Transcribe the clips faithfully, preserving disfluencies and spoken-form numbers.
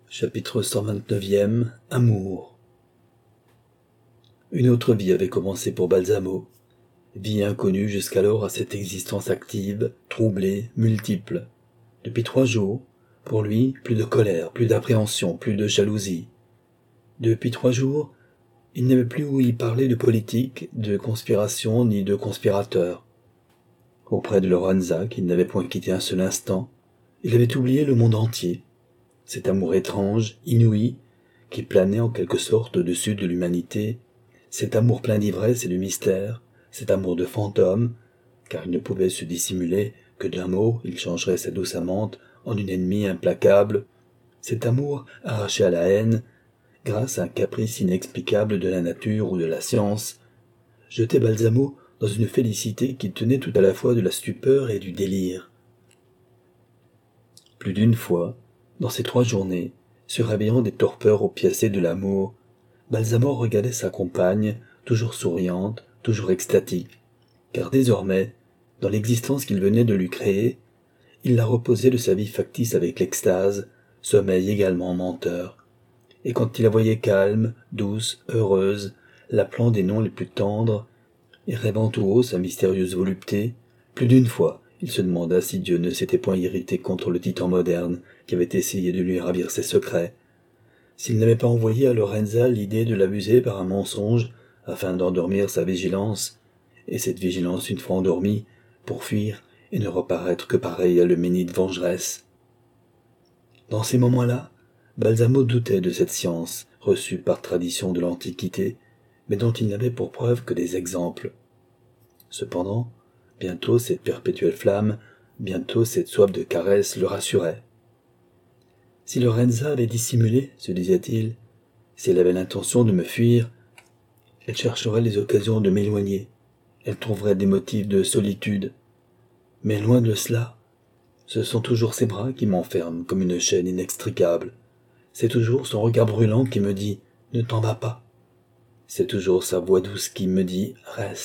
Chapitre cent vingt-neuf. Amour. Une autre vie avait commencé pour Balsamo, vie inconnue jusqu'alors à cette existence active, troublée, multiple. Depuis trois jours, pour lui, plus de colère, plus d'appréhension, plus de jalousie. Depuis trois jours, il n'avait plus où y parler de politique, de conspiration ni de conspirateurs. Auprès de Lorenza, qu'il n'avait point quitté un seul instant, il avait oublié le monde entier. Cet amour étrange, inouï, qui planait en quelque sorte au-dessus de l'humanité, cet amour plein d'ivresse et de mystère, cet amour de fantôme, car il ne pouvait se dissimuler que d'un mot il changerait sa douce amante en une ennemie implacable, cet amour arraché à la haine, grâce à un caprice inexplicable de la nature ou de la science, jetait Balsamo dans une félicité qui tenait tout à la fois de la stupeur et du délire. Plus d'une fois, dans ces trois journées, se réveillant des torpeurs opiacées de l'amour, Balsamo regardait sa compagne, toujours souriante, toujours extatique, car désormais, dans l'existence qu'il venait de lui créer, il la reposait de sa vie factice avec l'extase, sommeil également menteur. Et quand il la voyait calme, douce, heureuse, l'appelant des noms les plus tendres, et rêvant tout haut sa mystérieuse volupté, plus d'une fois, il se demanda si Dieu ne s'était point irrité contre le titan moderne qui avait essayé de lui ravir ses secrets, s'il n'avait pas envoyé à Lorenza l'idée de l'abuser par un mensonge afin d'endormir sa vigilance, et cette vigilance une fois endormie, pour fuir et ne reparaître que pareil à l'euménide vengeresse. Dans ces moments-là, Balsamo doutait de cette science, reçue par tradition de l'Antiquité, mais dont il n'avait pour preuve que des exemples. Cependant, bientôt cette perpétuelle flamme, bientôt cette soif de caresse le rassuraient. Si Lorenza avait dissimulé, se disait-il, si elle avait l'intention de me fuir, elle chercherait les occasions de m'éloigner, elle trouverait des motifs de solitude. Mais loin de cela, ce sont toujours ses bras qui m'enferment comme une chaîne inextricable. C'est toujours son regard brûlant qui me dit « Ne t'en vas pas ». C'est toujours sa voix douce qui me dit « Reste ».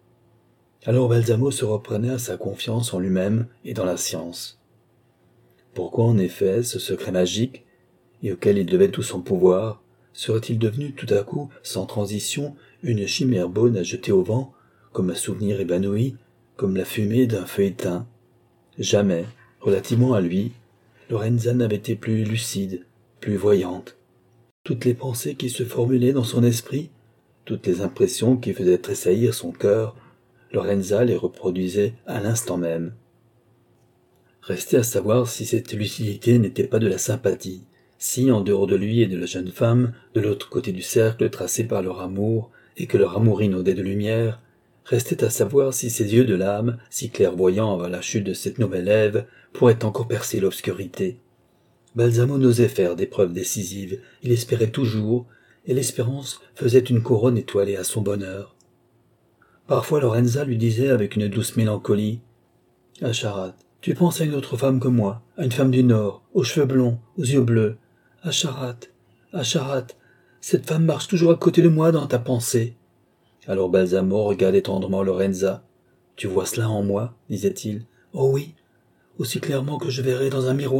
Alors Balsamo se reprenait à sa confiance en lui-même et dans la science. Pourquoi en effet ce secret magique, et auquel il devait tout son pouvoir, serait-il devenu tout à coup, sans transition, une chimère bonne à jeter au vent, comme un souvenir évanoui, comme la fumée d'un feu éteint? Jamais, relativement à lui, Lorenza n'avait été plus lucide, plus voyante. Toutes les pensées qui se formulaient dans son esprit, toutes les impressions qui faisaient tressaillir son cœur, Lorenza les reproduisait à l'instant même. Restait à savoir si cette lucidité n'était pas de la sympathie, si, en dehors de lui et de la jeune femme, de l'autre côté du cercle tracé par leur amour, et que leur amour inondait de lumière, restait à savoir si ses yeux de l'âme, si clairvoyants avant la chute de cette nouvelle Ève, pourraient encore percer l'obscurité. Balsamo n'osait faire des preuves décisives, il espérait toujours, et l'espérance faisait une couronne étoilée à son bonheur. Parfois Lorenza lui disait avec une douce mélancolie « Acharat, tu penses à une autre femme que moi, à une femme du Nord, aux cheveux blonds, aux yeux bleus. Acharat, Acharat, cette femme marche toujours à côté de moi dans ta pensée. » Alors Balsamo regardait tendrement Lorenza. « Tu vois cela en moi ?» disait-il. « Oh oui, aussi clairement que je verrais dans un miroir. »«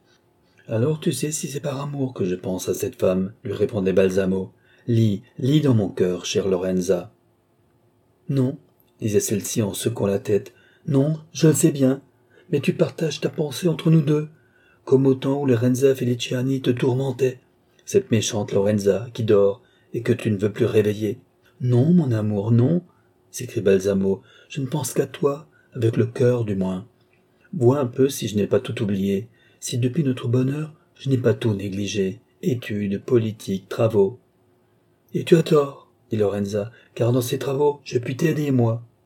Alors tu sais si c'est par amour que je pense à cette femme, » lui répondait Balsamo. « Lis, lis dans mon cœur, chère Lorenza. »« Non, » disait celle-ci en secouant la tête. « Non, je le sais bien, mais tu partages ta pensée entre nous deux, comme au temps où Lorenza Feliciani te tourmentait, cette méchante Lorenza qui dort et que tu ne veux plus réveiller. »« Non, mon amour, non, » s'écrie Balsamo, « je ne pense qu'à toi, avec le cœur du moins. Vois un peu si je n'ai pas tout oublié, si depuis notre bonheur, je n'ai pas tout négligé, études, politique, travaux. »« Et tu as tort, » dit Lorenza, « car dans ces travaux, je puis t'aider, moi. »« Comment ? » ?»«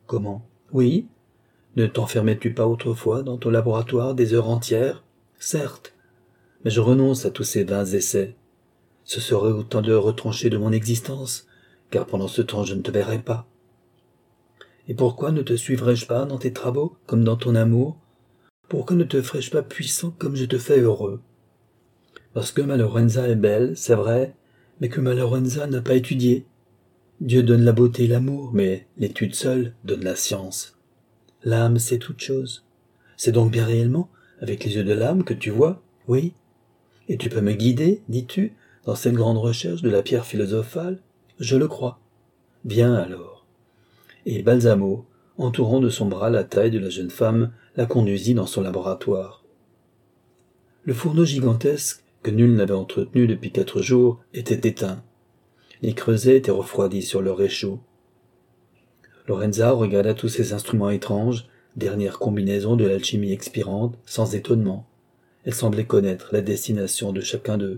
Oui. Ne t'enfermais-tu pas autrefois dans ton laboratoire des heures entières ? » ?»« Certes, mais je renonce à tous ces vains essais. Ce serait autant de retrancher de mon existence, car pendant ce temps je ne te verrai pas. Et pourquoi ne te suivrais-je pas dans tes travaux, comme dans ton amour ? Pourquoi ne te ferais-je pas puissant comme je te fais heureux ? Parce que ma Lorenza est belle, c'est vrai, mais que ma Lorenza n'a pas étudié. Dieu donne la beauté et l'amour, mais l'étude seule donne la science. L'âme, c'est toute chose. C'est donc bien réellement avec les yeux de l'âme que tu vois, oui. Et tu peux me guider, dis-tu, dans cette grande recherche de la pierre philosophale? Je le crois. Bien alors. Et Balsamo, entourant de son bras la taille de la jeune femme, la conduisit dans son laboratoire. Le fourneau gigantesque, que nul n'avait entretenu depuis quatre jours, était éteint. Les creusets étaient refroidis sur leur réchaud. Lorenza regarda tous ces instruments étranges, dernière combinaison de l'alchimie expirante, sans étonnement. Elle semblait connaître la destination de chacun d'eux.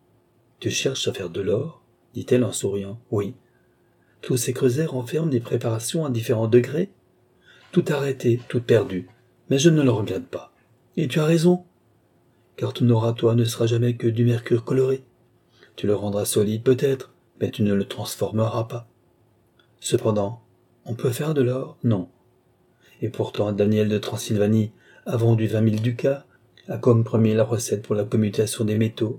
« Tu cherches à faire de l'or ?» dit-elle en souriant. « Oui. » « Tous ces creusets renferment des préparations à différents degrés. Tout arrêté, tout perdu. Mais je ne le regrette pas. Et tu as raison, car ton oratoire ne sera jamais que du mercure coloré. Tu le rendras solide peut-être, mais tu ne le transformeras pas. Cependant, on peut faire de l'or? Non. Et pourtant, Daniel de Transylvanie a vendu vingt mille ducats, a comme premier la recette pour la commutation des métaux.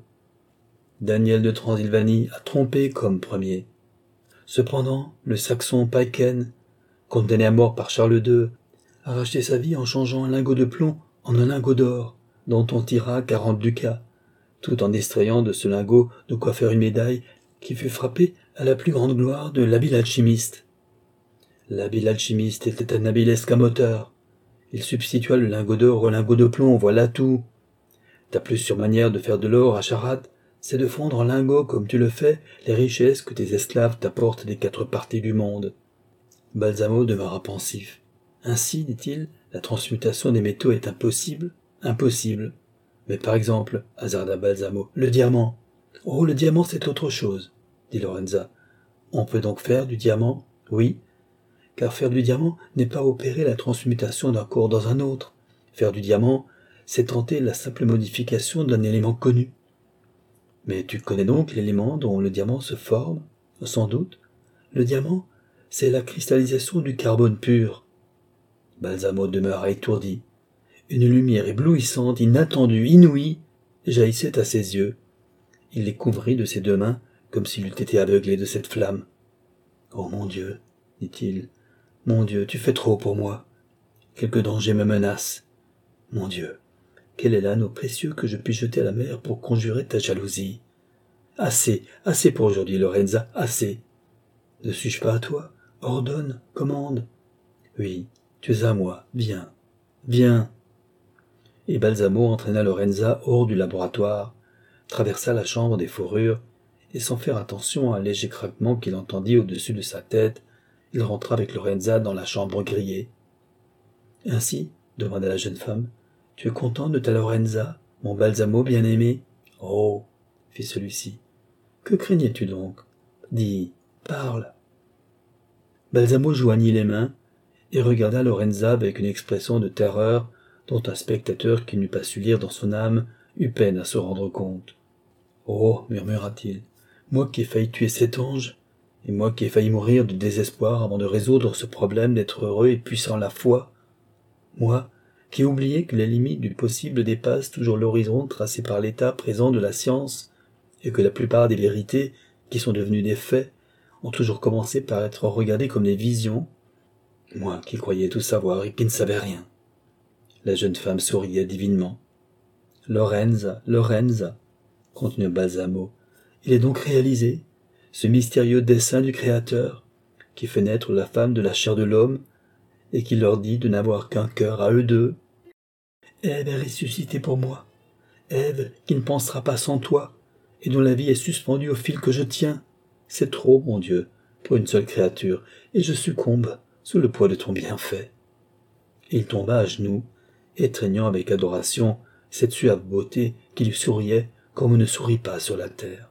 Daniel de Transylvanie a trompé comme premier. Cependant, le Saxon Paiken, condamné à mort par Charles deux, a racheté sa vie en changeant un lingot de plomb en un lingot d'or, dont on tira quarante ducats, tout en extrayant de ce lingot de quoi faire une médaille qui fut frappée à la plus grande gloire de l'habile alchimiste. L'habile alchimiste était un habile escamoteur. Il substitua le lingot d'or au lingot de plomb, voilà tout. Ta plus sûre manière de faire de l'or à Charade, c'est de fondre en lingots, comme tu le fais, les richesses que tes esclaves t'apportent des quatre parties du monde. Balsamo demeura pensif. Ainsi, dit-il, la transmutation des métaux est impossible? Impossible. Mais par exemple, hasarda Balsamo, le diamant. Oh, le diamant, c'est autre chose, dit Lorenza. On peut donc faire du diamant? Oui, car faire du diamant n'est pas opérer la transmutation d'un corps dans un autre. Faire du diamant, c'est tenter la simple modification d'un élément connu. Mais tu connais donc l'élément dont le diamant se forme? Sans doute. Le diamant, c'est la cristallisation du carbone pur. Balsamo demeura étourdi. Une lumière éblouissante, inattendue, inouïe, jaillissait à ses yeux. Il les couvrit de ses deux mains, comme s'il eût été aveuglé de cette flamme. « Oh mon Dieu, dit-il, mon Dieu, tu fais trop pour moi. Quelque danger me menace. Mon Dieu, quel est l'anneau précieux que je puis jeter à la mer pour conjurer ta jalousie? Assez, assez pour aujourd'hui, Lorenza, assez. Ne suis-je pas à toi? Ordonne, commande. Oui, tu es à moi, viens, viens. » Et Balsamo entraîna Lorenza hors du laboratoire, traversa la chambre des fourrures, et sans faire attention à un léger craquement qu'il entendit au-dessus de sa tête, il rentra avec Lorenza dans la chambre grillée. « Ainsi, demanda la jeune femme, tu es content de ta Lorenza, mon Balsamo bien-aimé? »« Oh, fit celui-ci, que craignais-tu donc? Dis, parle. » Balsamo joignit les mains et regarda Lorenza avec une expression de terreur dont un spectateur qui n'eût pas su lire dans son âme eut peine à se rendre compte. « Oh, murmura-t-il, moi qui ai failli tuer cet ange, et moi qui ai failli mourir de désespoir avant de résoudre ce problème d'être heureux et puissant à la fois, moi qui ai oublié que les limites du possible dépassent toujours l'horizon tracé par l'état présent de la science, et que la plupart des vérités, qui sont devenues des faits, ont toujours commencé par être regardées comme des visions, moi qui croyais tout savoir et qui ne savais rien. » La jeune femme souriait divinement. « Lorenza, Lorenza, continua Balsamo, il est donc réalisé, ce mystérieux dessein du Créateur, qui fait naître la femme de la chair de l'homme, et qui leur dit de n'avoir qu'un cœur à eux deux. Ève est ressuscitée pour moi, Ève qui ne pensera pas sans toi, et dont la vie est suspendue au fil que je tiens. C'est trop, mon Dieu, pour une seule créature, et je succombe sous le poids de ton bienfait. » Et il tomba à genoux, étreignant avec adoration cette suave beauté qui lui souriait comme on ne sourit pas sur la terre.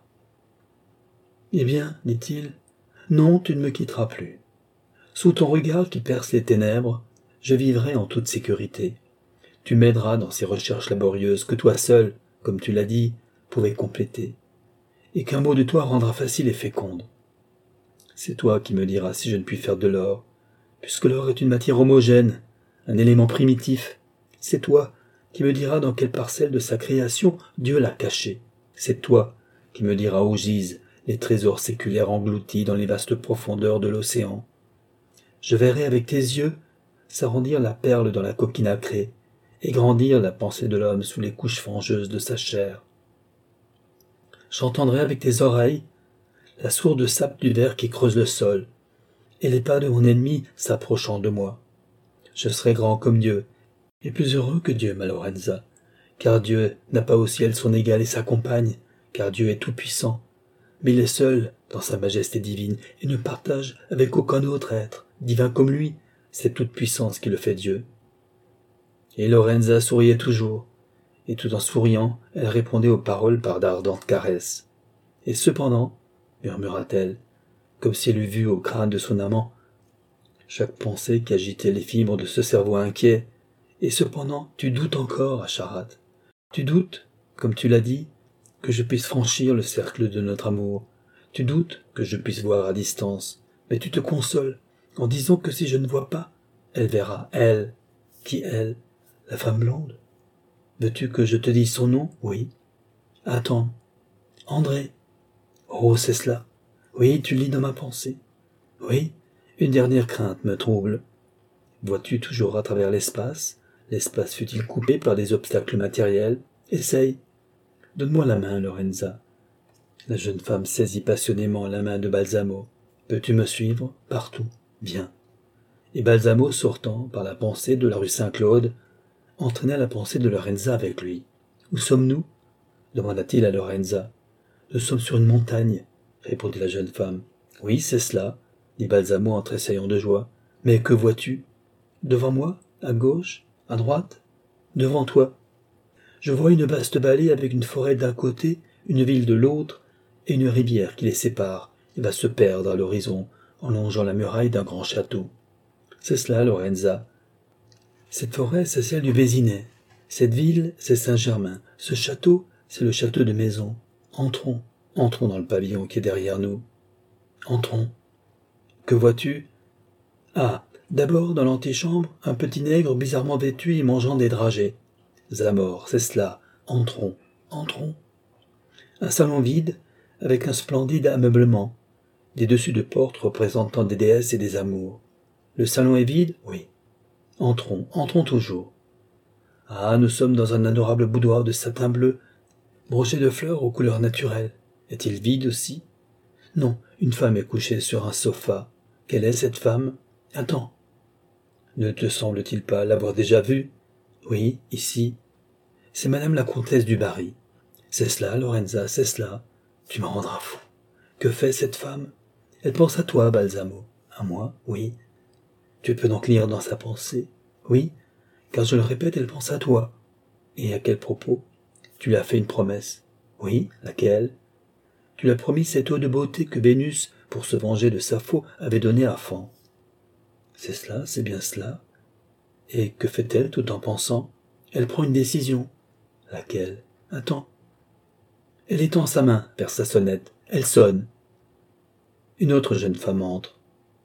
« Eh bien, dit-il, non, tu ne me quitteras plus. Sous ton regard qui perce les ténèbres, je vivrai en toute sécurité. Tu m'aideras dans ces recherches laborieuses que toi seul, comme tu l'as dit, pouvais compléter, et qu'un mot de toi rendra facile et féconde. C'est toi qui me diras si je ne puis faire de l'or, puisque l'or est une matière homogène, un élément primitif. C'est toi qui me diras dans quelle parcelle de sa création Dieu l'a caché. C'est toi qui me diras où gisent les trésors séculaires engloutis dans les vastes profondeurs de l'océan. Je verrai avec tes yeux s'arrondir la perle dans la coquille nacrée et grandir la pensée de l'homme sous les couches fangeuses de sa chair. j'entendrai avec tes oreilles la sourde sape du ver qui creuse le sol, et les pas de mon ennemi s'approchant de moi. Je serai grand comme Dieu, et plus heureux que Dieu, ma Lorenza, car Dieu n'a pas au ciel son égal et sa compagne, car Dieu est tout-puissant, mais il est seul dans sa majesté divine et ne partage avec aucun autre être, divin comme lui, cette toute-puissance qui le fait Dieu. Et Lorenza souriait toujours, et tout en souriant, elle répondait aux paroles par d'ardentes caresses. Et cependant, murmura-t-elle, comme si elle eût vu au crâne de son amant chaque pensée qui agitait les fibres de ce cerveau inquiet. Et cependant, tu doutes encore, Acharat. Tu doutes, comme tu l'as dit, que je puisse franchir le cercle de notre amour. Tu doutes que je puisse voir à distance. Mais tu te consoles en disant que si je ne vois pas, elle verra, elle. Qui elle? La femme blonde? Veux-tu que je te dise son nom? Oui. Attends. André. Oh, c'est cela. Oui, tu lis dans ma pensée. Oui, une dernière crainte me trouble. Vois-tu toujours à travers l'espace? L'espace fut-il coupé par des obstacles matériels? Essaye. Donne-moi la main, Lorenza. La jeune femme saisit passionnément la main de Balsamo. Peux-tu me suivre? Partout. Bien. Et Balsamo, sortant par la pensée de la rue Saint-Claude, entraîna la pensée de Lorenza avec lui. Où sommes-nous? demanda-t-il à Lorenza. Nous sommes sur une montagne, répondit la jeune femme. Oui, c'est cela, dit Balsamo en tressaillant de joie. Mais que vois-tu? Devant moi? À gauche? À droite? Devant toi. Je vois une vaste vallée avec une forêt d'un côté, une ville de l'autre, et une rivière qui les sépare et va se perdre à l'horizon en longeant la muraille d'un grand château. C'est cela, Lorenza. Cette forêt, c'est celle du Vésinet. Cette ville, c'est Saint-Germain. Ce château, c'est le château de Maison. Entrons, entrons dans le pavillon qui est derrière nous. Entrons. Que vois-tu? Ah, d'abord, dans l'antichambre, un petit nègre bizarrement vêtu et mangeant des dragées. Zamor, c'est cela. Entrons, entrons. Un salon vide, avec un splendide ameublement. Des dessus de porte représentant des déesses et des amours. Le salon est vide? Oui. Entrons, entrons toujours. Ah, nous sommes dans un adorable boudoir de satin bleu, broché de fleurs aux couleurs naturelles. Est-il vide aussi? Non, une femme est couchée sur un sofa. Quelle est cette femme? Attends. Ne te semble-t-il pas l'avoir déjà vue? Oui, ici. C'est madame la comtesse du Barry. C'est cela, Lorenza, c'est cela. Tu me rendras fou. Que fait cette femme? Elle pense à toi, Balsamo. À moi? Oui. Tu peux donc lire dans sa pensée? Oui, car je le répète, elle pense à toi. Et à quel propos? Tu lui as fait une promesse. Oui, laquelle? Tu lui as promis cette eau de beauté que Vénus, pour se venger de Sappho, avait donnée à Pan. C'est cela, c'est bien cela. Et que fait-elle tout en pensant? Elle prend une décision. Laquelle? Attends. Elle étend sa main vers sa sonnette. Elle sonne. Une autre jeune femme entre.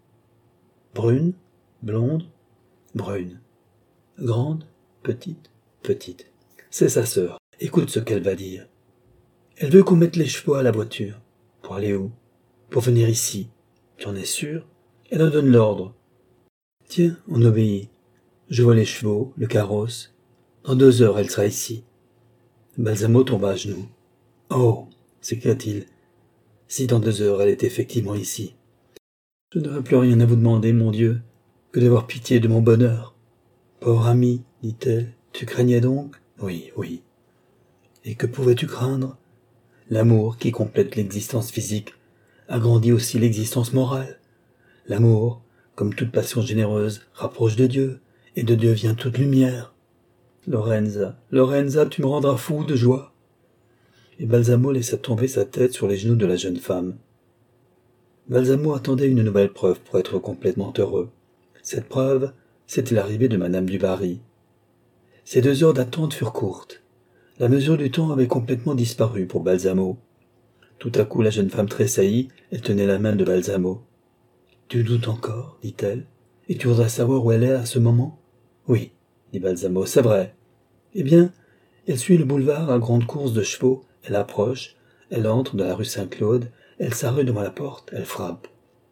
Brune, blonde, brune. Grande, petite, petite. C'est sa sœur. Écoute ce qu'elle va dire. Elle veut qu'on mette les chevaux à la voiture. Pour aller où? Pour venir ici. Tu en es sûr? Elle en donne l'ordre. Tiens, on obéit. Je vois les chevaux, le carrosse. Dans deux heures, elle sera ici. Balsamo tomba à genoux. Oh, s'écria-t-il. Si dans deux heures, elle est effectivement ici. Je n'aurai plus rien à vous demander, mon Dieu, que d'avoir pitié de mon bonheur. Pauvre ami, dit-elle, tu craignais donc? Oui, oui. Et que pouvais-tu craindre? L'amour qui complète l'existence physique agrandit aussi l'existence morale. L'amour, comme toute passion généreuse, rapproche de Dieu, et de Dieu vient toute lumière. Lorenza, Lorenza, tu me rendras fou de joie. Et Balsamo laissa tomber sa tête sur les genoux de la jeune femme. Balsamo attendait une nouvelle preuve pour être complètement heureux. Cette preuve, c'était l'arrivée de Madame du Barry. Ces deux heures d'attente furent courtes. La mesure du temps avait complètement disparu pour Balsamo. Tout à coup, la jeune femme tressaillit, elle tenait la main de Balsamo. « Tu doutes encore, dit-elle, et tu voudrais savoir où elle est à ce moment? »« Oui, dit Balsamo, c'est vrai. » Eh bien, elle suit le boulevard à grande course de chevaux, elle approche, elle entre dans la rue Saint-Claude, elle s'arrête devant la porte, elle frappe.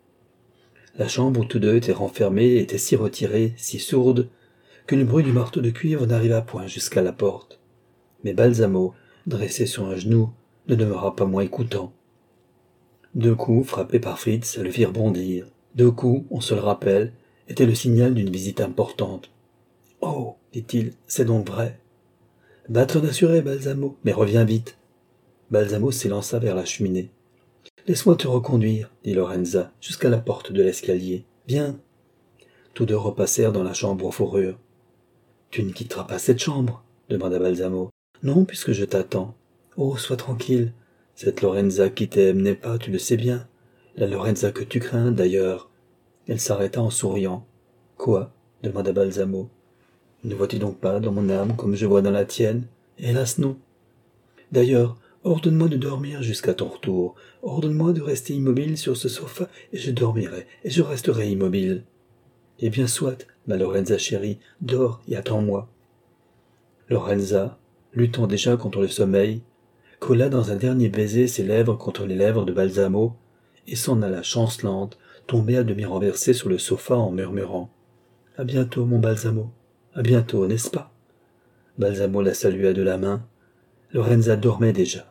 La chambre où tous deux étaient renfermés était si retirée, si sourde, que le bruit du marteau de cuivre n'arriva point jusqu'à la porte. Mais Balsamo, dressé sur un genou, ne demeura pas moins écoutant. Deux coups, frappés par Fritz, le firent bondir. Deux coups, on se le rappelle, étaient le signal d'une visite importante. « Oh !» dit-il, « c'est donc vrai !»« Va t'en assurer, Balsamo, mais reviens vite !» Balsamo s'élança vers la cheminée. « Laisse-moi te reconduire, » dit Lorenza, jusqu'à la porte de l'escalier. « Viens !» Tous deux repassèrent dans la chambre aux fourrures. « Tu ne quitteras pas cette chambre ?» demanda Balsamo. « Non, puisque je t'attends. »« Oh, sois tranquille. Cette Lorenza qui t'aime n'est pas, tu le sais bien. La Lorenza que tu crains, d'ailleurs. » Elle s'arrêta en souriant. « Quoi ?» demanda Balsamo. « Ne vois-tu donc pas dans mon âme comme je vois dans la tienne ? Hélas non. D'ailleurs, ordonne-moi de dormir jusqu'à ton retour. Ordonne-moi de rester immobile sur ce sofa, et je dormirai, et je resterai immobile. » « Eh bien, soit, ma Lorenza chérie, dors et attends-moi. » Lorenza, luttant déjà contre le sommeil, colla dans un dernier baiser ses lèvres contre les lèvres de Balsamo, et s'en alla chancelante, tombée à demi renversée sur le sofa en murmurant « À bientôt, mon Balsamo, à bientôt, n'est-ce pas ?» Balsamo la salua de la main. Lorenza dormait déjà.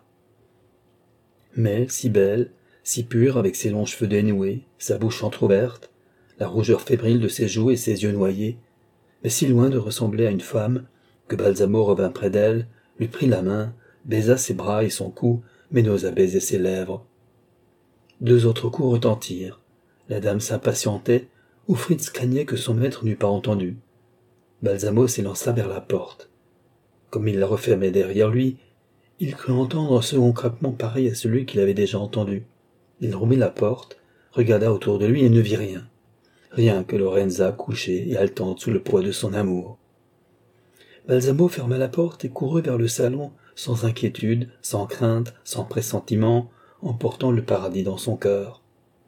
Mais, si belle, si pure avec ses longs cheveux dénoués, sa bouche entr'ouverte, la rougeur fébrile de ses joues et ses yeux noyés, mais si loin de ressembler à une femme, que Balsamo revint près d'elle, lui prit la main, baisa ses bras et son cou, mais n'osa baiser ses lèvres. Deux autres coups retentirent. La dame s'impatientait, ou Fritz craignait que son maître n'eût pas entendu. Balsamo s'élança vers la porte. Comme il la refermait derrière lui, il crut entendre un second craquement pareil à celui qu'il avait déjà entendu. Il rouvrit la porte, regarda autour de lui et ne vit rien. Rien que Lorenza couchée et haletante sous le poids de son amour. Balsamo ferma la porte et courut vers le salon, sans inquiétude, sans crainte, sans pressentiment, emportant le paradis dans son cœur.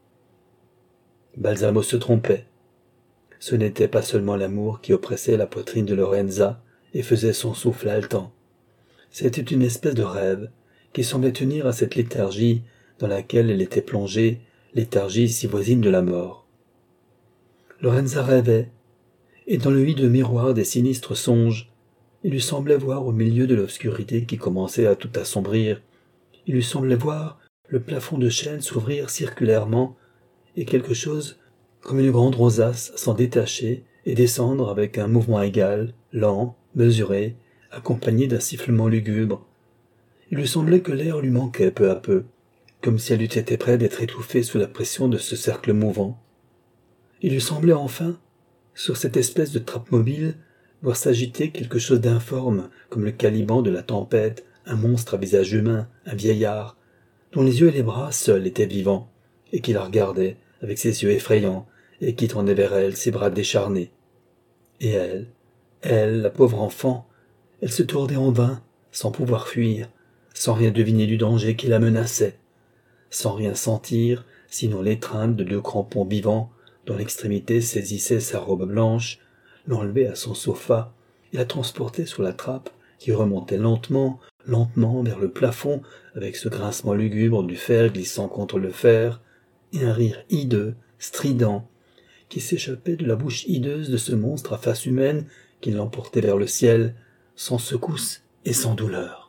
Balsamo se trompait. Ce n'était pas seulement l'amour qui oppressait la poitrine de Lorenza et faisait son souffle haletant. C'était une espèce de rêve qui semblait tenir à cette léthargie dans laquelle elle était plongée, léthargie si voisine de la mort. Lorenza rêvait, et dans le hideux miroir des sinistres songes, il lui semblait voir au milieu de l'obscurité qui commençait à tout assombrir, il lui semblait voir le plafond de chêne s'ouvrir circulairement et quelque chose comme une grande rosace s'en détacher et descendre avec un mouvement égal, lent, mesuré, accompagné d'un sifflement lugubre. Il lui semblait que l'air lui manquait peu à peu, comme si elle eût été près d'être étouffée sous la pression de ce cercle mouvant. Il lui semblait enfin, sur cette espèce de trappe mobile, voir s'agiter quelque chose d'informe, comme le Caliban de la tempête, un monstre à visage humain, un vieillard, dont les yeux et les bras seuls étaient vivants, et qui la regardait avec ses yeux effrayants, et qui tendait vers elle ses bras décharnés. Et elle, elle, la pauvre enfant, elle se tournait en vain, sans pouvoir fuir, sans rien deviner du danger qui la menaçait, sans rien sentir, sinon l'étreinte de deux crampons vivants, dont l'extrémité saisissait sa robe blanche, l'enlevait à son sofa et la transportait sur la trappe qui remontait lentement, lentement vers le plafond avec ce grincement lugubre du fer glissant contre le fer et un rire hideux, strident, qui s'échappait de la bouche hideuse de ce monstre à face humaine qui l'emportait vers le ciel, sans secousse et sans douleur.